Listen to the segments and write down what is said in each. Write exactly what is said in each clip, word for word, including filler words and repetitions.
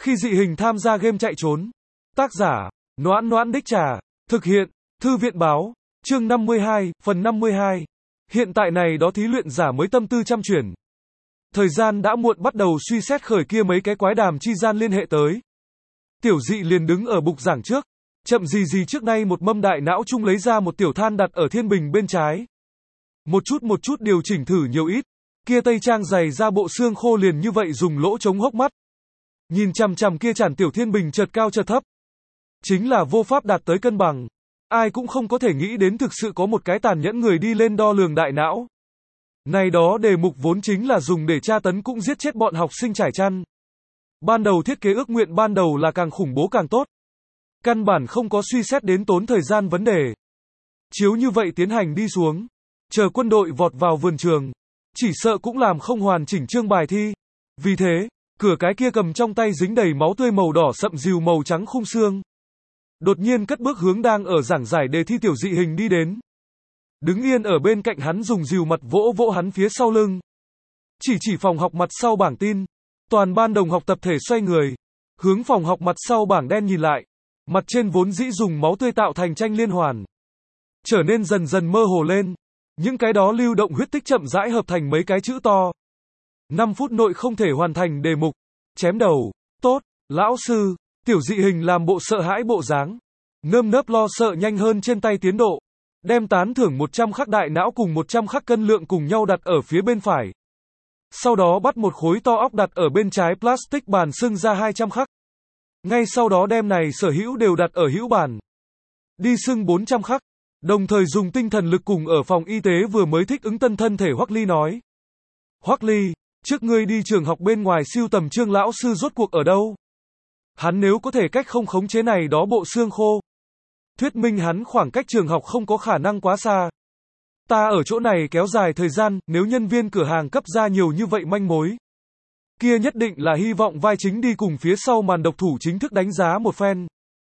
Khi dị hình tham gia game chạy trốn. Tác giả, Noãn Noãn Đích Trà. Thực hiện, Thư viện báo. Chương năm mươi hai, phần năm mươi hai. Hiện tại này đó thí luyện giả mới tâm tư chăm chuyển. Thời gian đã muộn bắt đầu suy xét khởi kia mấy cái quái đàm chi gian liên hệ tới. Tiểu dị liền đứng ở bục giảng trước. Chậm gì gì trước nay một mâm đại não chung lấy ra một tiểu than đặt ở thiên bình bên trái. Một chút một chút điều chỉnh thử nhiều ít. Kia tây trang dày ra bộ xương khô liền như vậy dùng lỗ chống hốc mắt. Nhìn chằm chằm kia chản tiểu thiên bình chợt cao chợt thấp. Chính là vô pháp đạt tới cân bằng. Ai cũng không có thể nghĩ đến thực sự có một cái tàn nhẫn người đi lên đo lường đại não. Này đó đề mục vốn chính là dùng để tra tấn cũng giết chết bọn học sinh trải chăn. Ban đầu thiết kế ước nguyện ban đầu là càng khủng bố càng tốt. Căn bản không có suy xét đến tốn thời gian vấn đề. Chiếu như vậy tiến hành đi xuống. Chờ quân đội vọt vào vườn trường. Chỉ sợ cũng làm không hoàn chỉnh chương bài thi. Vì thế, cửa cái kia cầm trong tay dính đầy máu tươi màu đỏ sậm dìu màu trắng khung xương. Đột nhiên cất bước hướng đang ở giảng giải đề thi tiểu dị hình đi đến. Đứng yên ở bên cạnh hắn dùng dìu mặt vỗ vỗ hắn phía sau lưng. Chỉ chỉ phòng học mặt sau bảng tin. Toàn ban đồng học tập thể xoay người. Hướng phòng học mặt sau bảng đen nhìn lại. Mặt trên vốn dĩ dùng máu tươi tạo thành tranh liên hoàn. Trở nên dần dần mơ hồ lên. Những cái đó lưu động huyết tích chậm rãi hợp thành mấy cái chữ to. năm phút nội không thể hoàn thành đề mục. Chém đầu. Tốt, lão sư. Tiểu dị hình làm bộ sợ hãi bộ dáng. Nơm nớp lo sợ nhanh hơn trên tay tiến độ. Đem tán thưởng một trăm khắc đại não cùng một trăm khắc cân lượng cùng nhau đặt ở phía bên phải. Sau đó bắt một khối to óc đặt ở bên trái plastic bàn xưng ra hai trăm khắc. Ngay sau đó đem này sở hữu đều đặt ở hữu bàn. Đi xưng bốn trăm khắc. Đồng thời dùng tinh thần lực cùng ở phòng y tế vừa mới thích ứng tân thân thể Hoắc Ly nói. Hoắc Ly, trước ngươi đi trường học bên ngoài siêu tầm Trương lão sư rốt cuộc ở đâu? Hắn nếu có thể cách không khống chế này đó bộ xương khô. Thuyết minh hắn khoảng cách trường học không có khả năng quá xa. Ta ở chỗ này kéo dài thời gian, nếu nhân viên cửa hàng cấp ra nhiều như vậy manh mối. Kia nhất định là hy vọng vai chính đi cùng phía sau màn độc thủ chính thức đánh giá một phen.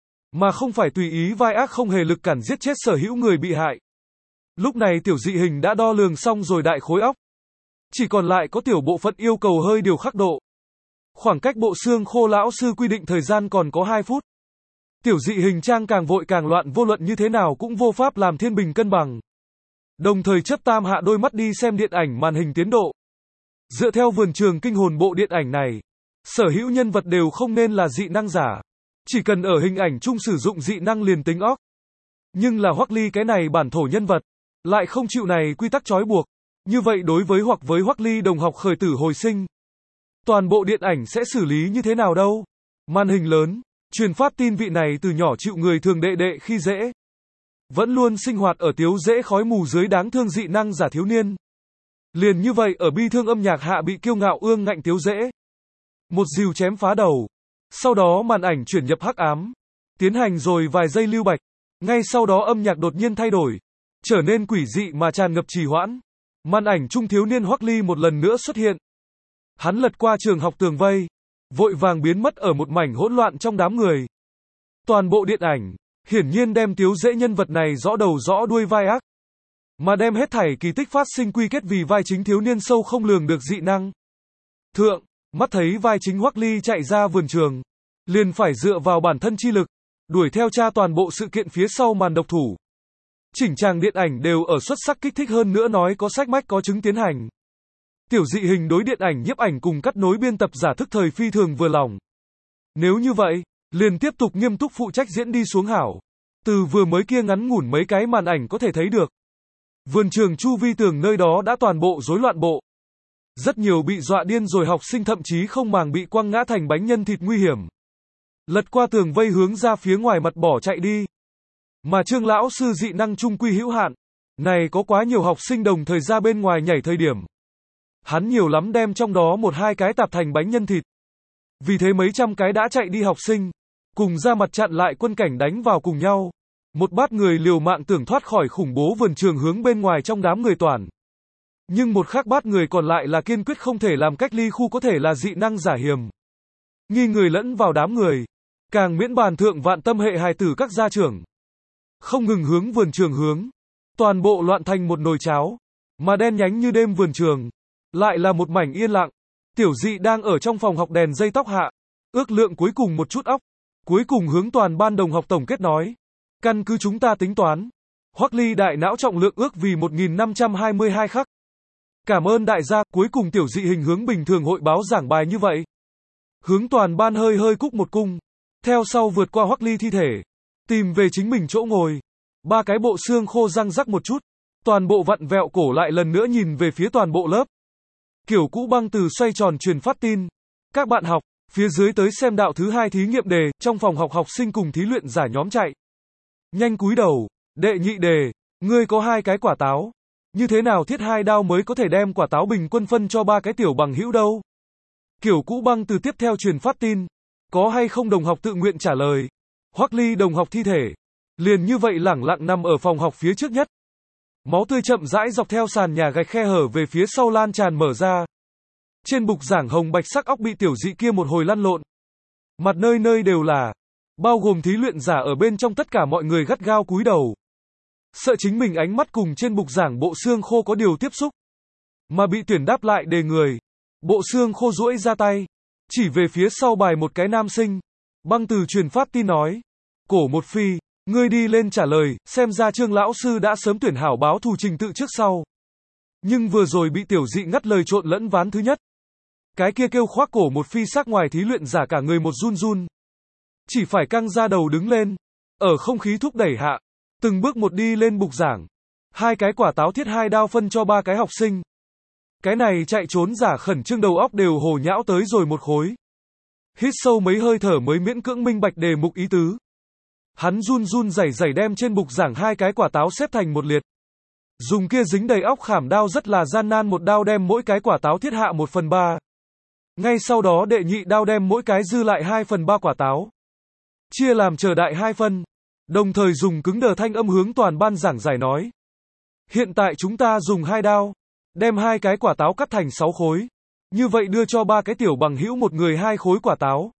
Mà không phải tùy ý vai ác không hề lực cản giết chết sở hữu người bị hại. Lúc này tiểu dị hình đã đo lường xong rồi đại khối óc. Chỉ còn lại có tiểu bộ phận yêu cầu hơi điều khắc độ. Khoảng cách bộ xương khô lão sư quy định thời gian còn có hai phút. Tiểu dị hình trang càng vội càng loạn vô luận như thế nào cũng vô pháp làm thiên bình cân bằng. Đồng thời chấp tam hạ đôi mắt đi xem điện ảnh màn hình tiến độ. Dựa theo vườn trường kinh hồn bộ điện ảnh này, sở hữu nhân vật đều không nên là dị năng giả. Chỉ cần ở hình ảnh chung sử dụng dị năng liền tính óc. Nhưng là Hoắc Ly cái này bản thổ nhân vật, lại không chịu này quy tắc trói buộc. Như vậy đối với hoặc với Hoắc Ly đồng học khởi tử hồi sinh, toàn bộ điện ảnh sẽ xử lý như thế nào đâu? Màn hình lớn, truyền phát tin vị này từ nhỏ chịu người thường đệ đệ khi dễ. Vẫn luôn sinh hoạt ở tiếu dễ khói mù dưới đáng thương dị năng giả thiếu niên. Liền như vậy ở bi thương âm nhạc hạ bị kiêu ngạo ương ngạnh tiếu dễ. Một dìu chém phá đầu. Sau đó màn ảnh chuyển nhập hắc ám. Tiến hành rồi vài giây lưu bạch. Ngay sau đó âm nhạc đột nhiên thay đổi. Trở nên quỷ dị mà tràn ngập trì hoãn. Màn ảnh trung thiếu niên Hoắc Ly một lần nữa xuất hiện. Hắn lật qua trường học tường vây. Vội vàng biến mất ở một mảnh hỗn loạn trong đám người. Toàn bộ điện ảnh, hiển nhiên đem tiếu dễ nhân vật này rõ đầu rõ đuôi vai ác. Mà đem hết thảy kỳ tích phát sinh quy kết vì vai chính thiếu niên sâu không lường được dị năng. Thượng, mắt thấy vai chính Hoắc Ly chạy ra vườn trường. Liền phải dựa vào bản thân chi lực. Đuổi theo tra toàn bộ sự kiện phía sau màn độc thủ. Chỉnh tràng điện ảnh đều ở xuất sắc kích thích hơn nữa nói có sách mách có chứng tiến hành. Tiểu dị hình đối điện ảnh nhiếp ảnh cùng cắt nối biên tập giả thức thời phi thường vừa lòng. Nếu như vậy, liền tiếp tục nghiêm túc phụ trách diễn đi xuống hảo. Từ vừa mới kia ngắn ngủn mấy cái màn ảnh có thể thấy được. Vườn trường chu vi tường nơi đó đã toàn bộ rối loạn bộ. Rất nhiều bị dọa điên rồi học sinh thậm chí không màng bị quăng ngã thành bánh nhân thịt nguy hiểm. Lật qua tường vây hướng ra phía ngoài mặt bỏ chạy đi. Mà Trương lão sư dị năng trung quy hữu hạn. Này có quá nhiều học sinh đồng thời ra bên ngoài nhảy thời điểm. Hắn nhiều lắm đem trong đó một hai cái tạp thành bánh nhân thịt. Vì thế mấy trăm cái đã chạy đi học sinh. Cùng ra mặt chặn lại quân cảnh đánh vào cùng nhau. Một bát người liều mạng tưởng thoát khỏi khủng bố vườn trường hướng bên ngoài trong đám người toàn. Nhưng một khác bát người còn lại là kiên quyết không thể làm cách ly khu có thể là dị năng giả hiểm. Nghi người lẫn vào đám người. Càng miễn bàn thượng vạn tâm hệ hài tử các gia trưởng. Không ngừng hướng vườn trường hướng. Toàn bộ loạn thành một nồi cháo. Mà đen nhánh như đêm vườn trường. Lại là một mảnh yên lặng. Tiểu dị đang ở trong phòng học đèn dây tóc hạ. Ước lượng cuối cùng một chút óc. Cuối cùng hướng toàn ban đồng học tổng kết nói. Căn cứ chúng ta tính toán. Hoắc Ly đại não trọng lượng ước vì một nghìn năm trăm hai mươi hai khắc. Cảm ơn đại gia, cuối cùng tiểu dị hình hướng bình thường hội báo giảng bài như vậy. Hướng toàn ban hơi hơi cúc một cung. Theo sau vượt qua Hoắc Ly thi thể. Tìm về chính mình chỗ ngồi. Ba cái bộ xương khô răng rắc một chút. Toàn bộ vặn vẹo cổ lại lần nữa nhìn về phía toàn bộ lớp. Kiểu cũ băng từ xoay tròn truyền phát tin. Các bạn học, phía dưới tới xem đạo thứ hai thí nghiệm đề, trong phòng học học sinh cùng thí luyện giả nhóm chạy. Nhanh cúi đầu, đệ nhị đề, ngươi có hai cái quả táo. Như thế nào thiết hai đao mới có thể đem quả táo bình quân phân cho ba cái tiểu bằng hữu đâu? Kiểu cũ băng từ tiếp theo truyền phát tin. Có hay không đồng học tự nguyện trả lời. Hoắc Ly đồng học thi thể. Liền như vậy lẳng lặng nằm ở phòng học phía trước nhất. Máu tươi chậm rãi dọc theo sàn nhà gạch khe hở về phía sau lan tràn mở ra. Trên bục giảng hồng bạch sắc óc bị tiểu dị kia một hồi lăn lộn. Mặt nơi nơi đều là. Bao gồm thí luyện giả ở bên trong tất cả mọi người gắt gao cúi đầu. Sợ chính mình ánh mắt cùng trên bục giảng bộ xương khô có điều tiếp xúc. Mà bị tuyển đáp lại đề người. Bộ xương khô duỗi ra tay. Chỉ về phía sau bài một cái nam sinh. Băng từ truyền phát tin nói. Cổ một phi, ngươi đi lên trả lời, xem ra Trương lão sư đã sớm tuyển hảo báo thù trình tự trước sau. Nhưng vừa rồi bị tiểu dị ngắt lời trộn lẫn ván thứ nhất. Cái kia kêu khoác cổ một phi sắc ngoài thí luyện giả cả người một run run. Chỉ phải căng ra đầu đứng lên. Ở không khí thúc đẩy hạ. Từng bước một đi lên bục giảng. Hai cái quả táo thiết hai đao phân cho ba cái học sinh. Cái này chạy trốn giả khẩn trương đầu óc đều hồ nhão tới rồi một khối. Hít sâu mấy hơi thở mới miễn cưỡng minh bạch đề mục ý tứ. Hắn run run rẩy rẩy đem trên bục giảng hai cái quả táo xếp thành một liệt. Dùng kia dính đầy óc khảm đao rất là gian nan một đao đem mỗi cái quả táo thiết hạ một phần ba. Ngay sau đó đệ nhị đao đem mỗi cái dư lại hai phần ba quả táo. Chia làm chờ đại hai phân. Đồng thời dùng cứng đờ thanh âm hướng toàn ban giảng giải nói. Hiện tại chúng ta dùng hai đao. Đem hai cái quả táo cắt thành sáu khối. Như vậy đưa cho ba cái tiểu bằng hữu một người hai khối quả táo.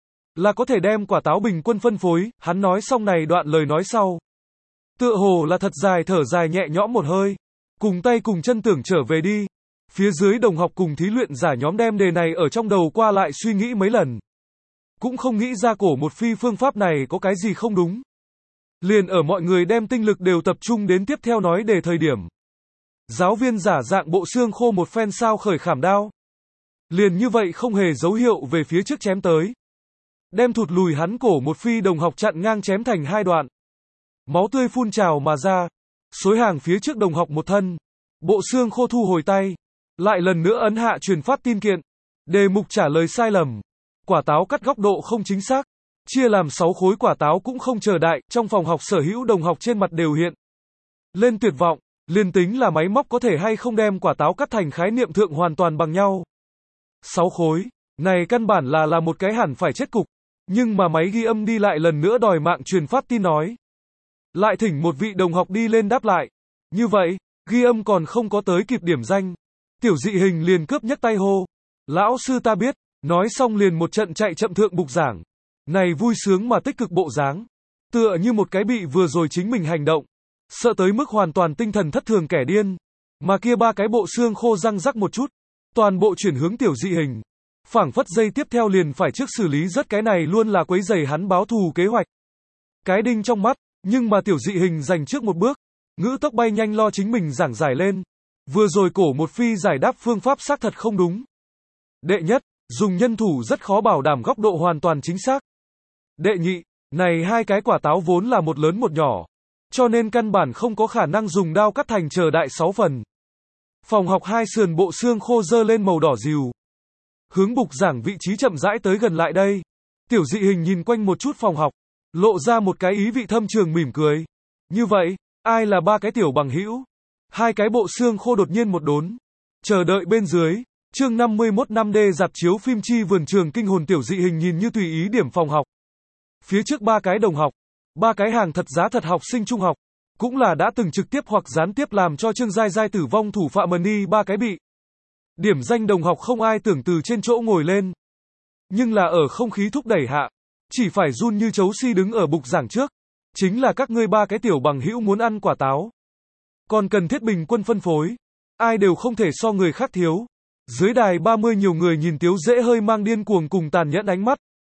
Là có thể đem quả táo bình quân phân phối, hắn nói xong này đoạn lời nói sau. Tựa hồ là thật dài thở dài nhẹ nhõm một hơi. Cùng tay cùng chân tưởng trở về đi. Phía dưới đồng học cùng thí luyện giả nhóm đem đề này ở trong đầu qua lại suy nghĩ mấy lần. Cũng không nghĩ ra cổ một phi phương pháp này có cái gì không đúng. Liền ở mọi người đem tinh lực đều tập trung đến tiếp theo nói đề thời điểm. Giáo viên giả dạng bộ xương khô một phen sao khởi khảm đao. Liền như vậy không hề dấu hiệu về phía trước chém tới. Đem thụt lùi hắn cổ một phi đồng học chặn ngang chém thành hai đoạn. Máu tươi phun trào mà ra. Xối hàng phía trước đồng học một thân. Bộ xương khô thu hồi tay. Lại lần nữa ấn hạ truyền phát tin kiện. Đề mục trả lời sai lầm. Quả táo cắt góc độ không chính xác. Chia làm sáu khối quả táo cũng không chờ đại. Trong phòng học sở hữu đồng học trên mặt đều hiện lên tuyệt vọng. Liên tính là máy móc có thể hay không đem quả táo cắt thành khái niệm thượng hoàn toàn bằng nhau. Sáu khối. Này căn bản là là một cái hẳn phải chết cục. Nhưng mà máy ghi âm đi lại lần nữa đòi mạng truyền phát tin nói. Lại thỉnh một vị đồng học đi lên đáp lại. Như vậy, ghi âm còn không có tới kịp điểm danh. Tiểu dị hình liền cướp nhấc tay hô. Lão sư ta biết. Nói xong liền một trận chạy chậm thượng bục giảng. Này vui sướng mà tích cực bộ dáng. Tựa như một cái bị vừa rồi chính mình hành động. Sợ tới mức hoàn toàn tinh thần thất thường kẻ điên. Mà kia ba cái bộ xương khô răng rắc một chút. Toàn bộ chuyển hướng tiểu dị hình. Phảng phất dây tiếp theo liền phải trước xử lý rất cái này luôn là quấy rầy hắn báo thù kế hoạch. Cái đinh trong mắt, nhưng mà tiểu dị hình giành trước một bước. Ngữ tốc bay nhanh lo chính mình giảng giải lên. Vừa rồi cổ một phi giải đáp phương pháp xác thật không đúng. Đệ nhất, dùng nhân thủ rất khó bảo đảm góc độ hoàn toàn chính xác. Đệ nhị, này hai cái quả táo vốn là một lớn một nhỏ. Cho nên căn bản không có khả năng dùng đao cắt thành chờ đại sáu phần. Phòng học hai sườn bộ xương khô dơ lên màu đỏ rìu. Hướng bục giảng vị trí chậm rãi tới gần lại đây. Tiểu dị hình nhìn quanh một chút phòng học. Lộ ra một cái ý vị thâm trường mỉm cười. Như vậy, ai là ba cái tiểu bằng hữu? Hai cái bộ xương khô đột nhiên một đốn. Chờ đợi bên dưới. Chương năm mươi mốt năm D dạp chiếu phim chi vườn trường kinh hồn tiểu dị hình nhìn như tùy ý điểm phòng học. Phía trước ba cái đồng học. Ba cái hàng thật giá thật học sinh trung học. Cũng là đã từng trực tiếp hoặc gián tiếp làm cho Trương Giai Giai tử vong thủ phạm mần đi ba cái bị. Điểm danh đồng học không ai tưởng từ trên chỗ ngồi lên. Nhưng là ở không khí thúc đẩy hạ. Chỉ phải run như chấu si đứng ở bục giảng trước. Chính là các ngươi ba cái tiểu bằng hữu muốn ăn quả táo. Còn cần thiết bình quân phân phối. Ai đều không thể so người khác thiếu. Dưới đài ba mươi nhiều người nhìn Tiếu Dễ hơi mang điên cuồng cùng tàn nhẫn ánh mắt.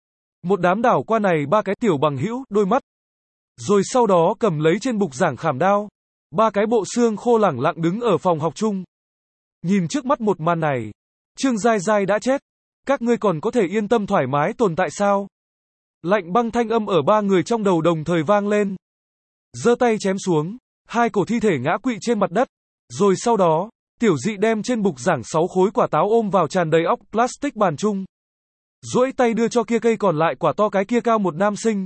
Một đám đảo qua này ba cái tiểu bằng hữu, đôi mắt. Rồi sau đó cầm lấy trên bục giảng khảm đao. Ba cái bộ xương khô lẳng lặng đứng ở phòng học chung. Nhìn trước mắt một màn này. Trương Giai Giai đã chết. Các ngươi còn có thể yên tâm thoải mái tồn tại sao? Lạnh băng thanh âm ở ba người trong đầu đồng thời vang lên. Giơ tay chém xuống. Hai cổ thi thể ngã quỵ trên mặt đất. Rồi sau đó, tiểu dị đem trên bục giảng sáu khối quả táo ôm vào tràn đầy óc plastic bàn chung. Duỗi tay đưa cho kia cây còn lại quả to cái kia cao một nam sinh.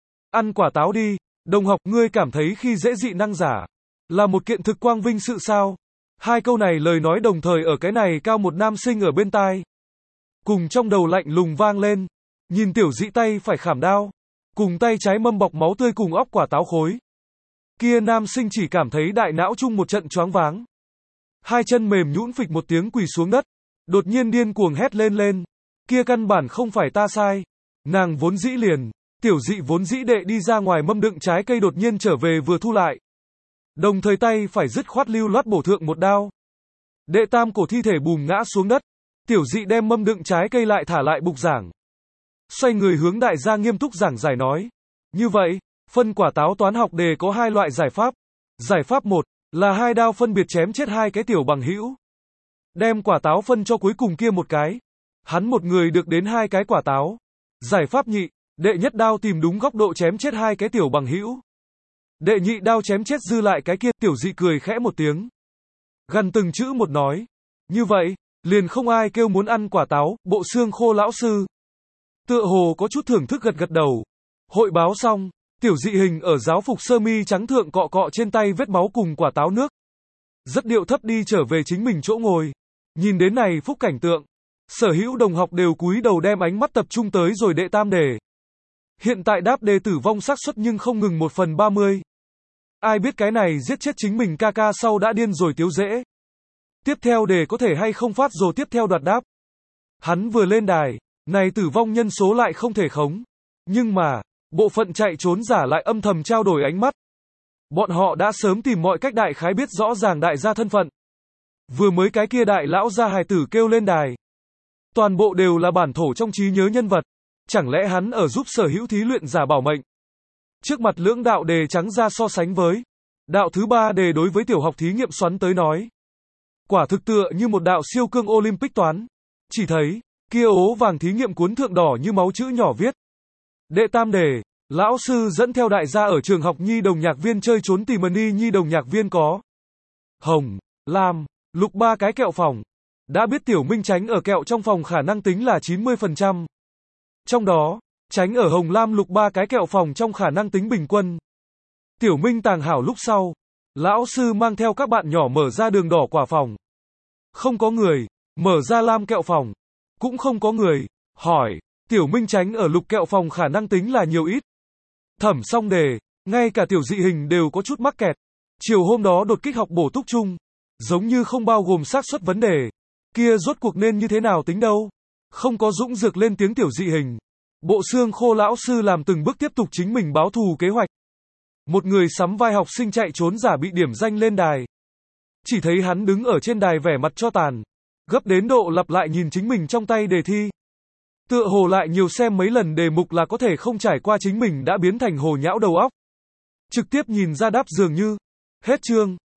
Ăn quả táo đi, đồng học, ngươi cảm thấy khi dễ dị năng giả là một kiện thực quang vinh sự sao? Hai câu này lời nói đồng thời ở cái này cao một nam sinh ở bên tai. Cùng trong đầu lạnh lùng vang lên. Nhìn tiểu dị tay phải khảm đao. Cùng tay trái mâm bọc máu tươi cùng óc quả táo khối. Kia nam sinh chỉ cảm thấy đại não chung một trận choáng váng. Hai chân mềm nhũn phịch một tiếng quỳ xuống đất. Đột nhiên điên cuồng hét lên lên. Kia căn bản không phải ta sai. Nàng vốn dĩ liền. Tiểu dị vốn dĩ đệ đi ra ngoài mâm đựng trái cây đột nhiên trở về vừa thu lại. Đồng thời tay phải dứt khoát lưu loát bổ thượng một đao. Đệ tam cổ thi thể bùm ngã xuống đất. Tiểu dị đem mâm đựng trái cây lại thả lại bục giảng. Xoay người hướng đại gia nghiêm túc giảng giải nói. Như vậy, phân quả táo toán học đề có hai loại giải pháp. Giải pháp một là hai đao phân biệt chém chết hai cái tiểu bằng hữu. Đem quả táo phân cho cuối cùng kia một cái. Hắn một người được đến hai cái quả táo. Giải pháp nhị, đệ nhất đao tìm đúng góc độ chém chết hai cái tiểu bằng hữu. Đệ nhị đao chém chết dư lại cái kia. Tiểu dị cười khẽ một tiếng. Gần từng chữ một nói. Như vậy, liền không ai kêu muốn ăn quả táo. Bộ xương khô lão sư tựa hồ có chút thưởng thức gật gật đầu. Hội báo xong, tiểu dị hình ở giáo phục sơ mi trắng thượng cọ cọ trên tay vết máu cùng quả táo nước. Rất điệu thấp đi trở về chính mình chỗ ngồi. Nhìn đến này phúc cảnh tượng, sở hữu đồng học đều cúi đầu đem ánh mắt tập trung tới rồi đệ tam đề. Hiện tại đáp đề tử vong xác suất nhưng không ngừng một phần ba mươi. Ai biết cái này giết chết chính mình ca ca sau đã điên rồi tiếu dễ. Tiếp theo đề có thể hay không phát rồi tiếp theo đoạt đáp. Hắn vừa lên đài, này tử vong nhân số lại không thể khống. Nhưng mà, bộ phận chạy trốn giả lại âm thầm trao đổi ánh mắt. Bọn họ đã sớm tìm mọi cách đại khái biết rõ ràng đại gia thân phận. Vừa mới cái kia đại lão gia hài tử kêu lên đài. Toàn bộ đều là bản thổ trong trí nhớ nhân vật. Chẳng lẽ hắn ở giúp sở hữu thí luyện giả bảo mệnh? Trước mặt lưỡng đạo đề trắng ra so sánh với. Đạo thứ ba đề đối với tiểu học thí nghiệm xoắn tới nói. Quả thực tựa như một đạo siêu cương Olympic toán. Chỉ thấy, kia ố vàng thí nghiệm cuốn thượng đỏ như máu chữ nhỏ viết. Đệ tam đề, lão sư dẫn theo đại gia ở trường học nhi đồng nhạc viên chơi trốn tìm ni nhi đồng nhạc viên có. Hồng, lam, lục ba cái kẹo phòng. Đã biết tiểu minh tránh ở kẹo trong phòng khả năng tính là chín mươi phần trăm. Trong đó, tránh ở hồng lam lục ba cái kẹo phòng trong khả năng tính bình quân. Tiểu minh tàng hảo lúc sau. Lão sư mang theo các bạn nhỏ mở ra đường đỏ quả phòng. Không có người, mở ra lam kẹo phòng. Cũng không có người, hỏi, tiểu minh tránh ở lục kẹo phòng khả năng tính là nhiều ít. Thẩm xong đề, ngay cả tiểu dị hình đều có chút mắc kẹt. Chiều hôm đó đột kích học bổ túc chung. Giống như không bao gồm xác suất vấn đề. Kia rốt cuộc nên như thế nào tính đâu. Không có dũng dược lên tiếng tiểu dị hình. Bộ xương khô lão sư làm từng bước tiếp tục chính mình báo thù kế hoạch. Một người sắm vai học sinh chạy trốn giả bị điểm danh lên đài. Chỉ thấy hắn đứng ở trên đài vẻ mặt cho tàn. Gấp đến độ lặp lại nhìn chính mình trong tay đề thi. Tựa hồ lại nhiều xem mấy lần đề mục là có thể không trải qua chính mình đã biến thành hồ nhão đầu óc. Trực tiếp nhìn ra đáp dường như. Hết chương.